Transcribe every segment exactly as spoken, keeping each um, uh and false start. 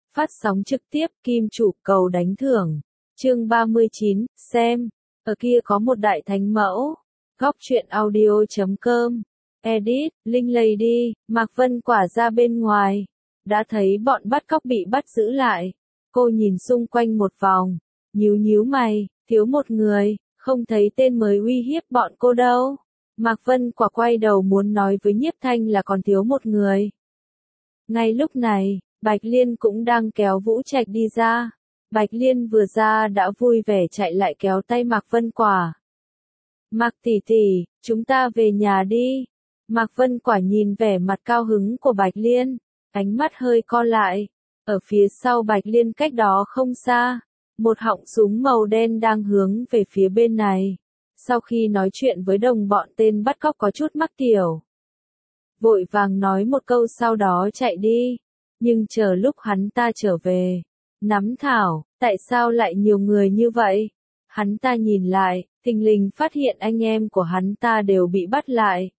Phát sóng trực tiếp Kim Chủ cầu đánh thưởng. Chương ba mươi chín, xem. Ở kia có một đại thánh mẫu. Góc truyện audio chấm com. Edit, Linh Lady, Mạc Vân Quả ra bên ngoài. Đã thấy bọn bắt cóc bị bắt giữ lại. Cô nhìn xung quanh một vòng. Nhíu nhíu mày, thiếu một người, không thấy tên mới uy hiếp bọn cô đâu. Mạc Vân Quả quay đầu muốn nói với Nhiếp Thanh là còn thiếu một người. Ngay lúc này, Bạch Liên cũng đang kéo Vũ Trạch đi ra. Bạch Liên vừa ra đã vui vẻ chạy lại kéo tay Mạc Vân Quả. Mạc tỷ tỷ, chúng ta về nhà đi. Mạc Vân Quả nhìn vẻ mặt cao hứng của Bạch Liên, ánh mắt hơi co lại. Ở phía sau Bạch Liên cách đó không xa, một họng súng màu đen đang hướng về phía bên này. Sau khi nói chuyện với đồng bọn tên bắt cóc có chút mắc tiểu, vội vàng nói một câu sau đó chạy đi. Nhưng chờ lúc hắn ta trở về, nắm thảo, tại sao lại nhiều người như vậy? Hắn ta nhìn lại, thình lình phát hiện anh em của hắn ta đều bị bắt lại.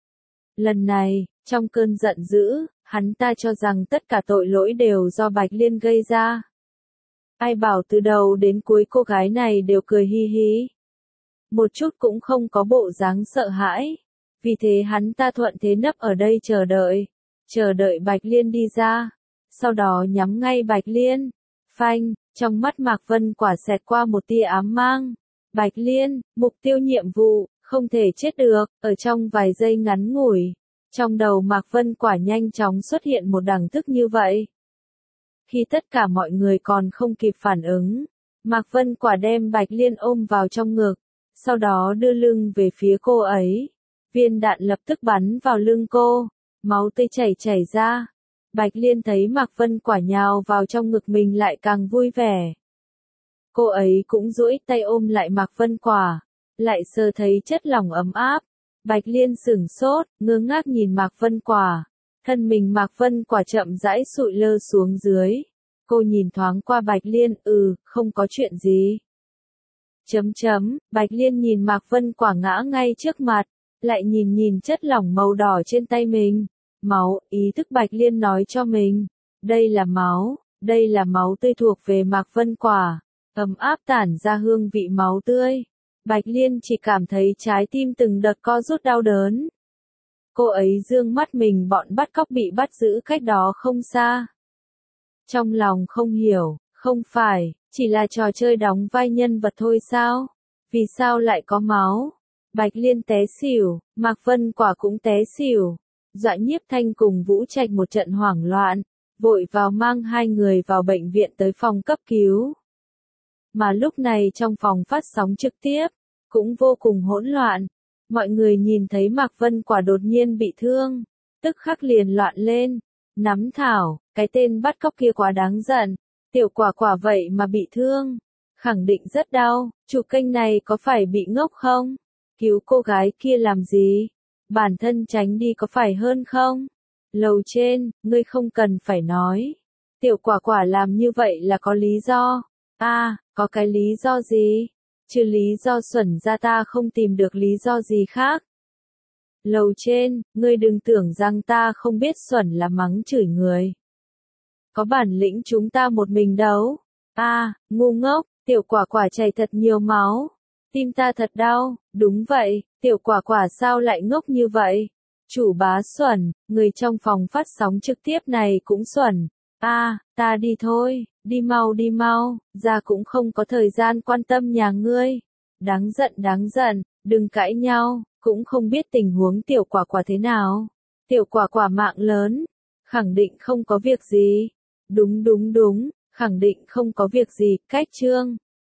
Lần này, trong cơn giận dữ, hắn ta cho rằng tất cả tội lỗi đều do Bạch Liên gây ra. Ai bảo từ đầu đến cuối cô gái này đều cười hi hi, một chút cũng không có bộ dáng sợ hãi. Vì thế hắn ta thuận thế nấp ở đây chờ đợi, chờ đợi Bạch Liên đi ra, sau đó nhắm ngay Bạch Liên. Phanh, trong mắt Mạc Vân Quả xẹt qua một tia ám mang. Bạch Liên, mục tiêu nhiệm vụ, không thể chết được. Ở trong vài giây ngắn ngủi, trong đầu Mạc Vân Quả nhanh chóng xuất hiện một đẳng thức như vậy. Khi tất cả mọi người còn không kịp phản ứng, Mạc Vân Quả đem Bạch Liên ôm vào trong ngực, sau đó đưa lưng về phía cô ấy. Viên đạn lập tức bắn vào lưng cô, máu tươi chảy chảy ra. Bạch Liên thấy Mạc Vân Quả nhào vào trong ngực mình lại càng vui vẻ. Cô ấy cũng duỗi tay ôm lại Mạc Vân Quả, lại sờ thấy chất lỏng ấm áp. Bạch Liên sửng sốt, ngơ ngác nhìn Mạc Vân Quả. Thân mình Mạc Vân Quả chậm rãi sụi lơ xuống dưới. Cô nhìn thoáng qua Bạch Liên, ừ, không có chuyện gì. Chấm chấm, Bạch Liên nhìn Mạc Vân Quả ngã ngay trước mặt, lại nhìn nhìn chất lỏng màu đỏ trên tay mình. Máu, ý thức Bạch Liên nói cho mình. Đây là máu, đây là máu tươi thuộc về Mạc Vân Quả. Ấm áp tản ra hương vị máu tươi. Bạch Liên chỉ cảm thấy trái tim từng đợt co rút đau đớn. Cô ấy dương mắt mình bọn bắt cóc bị bắt giữ cách đó không xa. Trong lòng không hiểu, không phải, chỉ là trò chơi đóng vai nhân vật thôi sao? Vì sao lại có máu? Bạch Liên té xỉu, Mạc Vân Quả cũng té xỉu. Dọa Nhiếp Thanh cùng Vũ Trạch một trận hoảng loạn, vội vào mang hai người vào bệnh viện tới phòng cấp cứu. Mà lúc này trong phòng phát sóng trực tiếp, cũng vô cùng hỗn loạn. Mọi người nhìn thấy Mạc Vân Quả đột nhiên bị thương, tức khắc liền loạn lên. Nắm thảo, cái tên bắt cóc kia quá đáng giận, tiểu quả quả vậy mà bị thương, khẳng định rất đau, chủ kênh này có phải bị ngốc không? Cứu cô gái kia làm gì? Bản thân tránh đi có phải hơn không? Lầu trên, ngươi không cần phải nói. Tiểu quả quả làm như vậy là có lý do. A, à, có cái lý do gì? Trừ lý do xuẩn ra ta không tìm được lý do gì khác. Lầu trên, ngươi đừng tưởng rằng ta không biết xuẩn là mắng chửi người. Có bản lĩnh chúng ta một mình đấu. A, à, ngu ngốc, tiểu quả quả chảy thật nhiều máu. Tim ta thật đau, đúng vậy, tiểu quả quả sao lại ngốc như vậy? Chủ bá xuẩn, người trong phòng phát sóng trực tiếp này cũng xuẩn. A, à, ta đi thôi, đi mau đi mau, ra cũng không có thời gian quan tâm nhà ngươi. Đáng giận đáng giận, đừng cãi nhau, cũng không biết tình huống tiểu quả quả thế nào. Tiểu quả quả mạng lớn, khẳng định không có việc gì. Đúng đúng đúng, khẳng định không có việc gì, cách chương.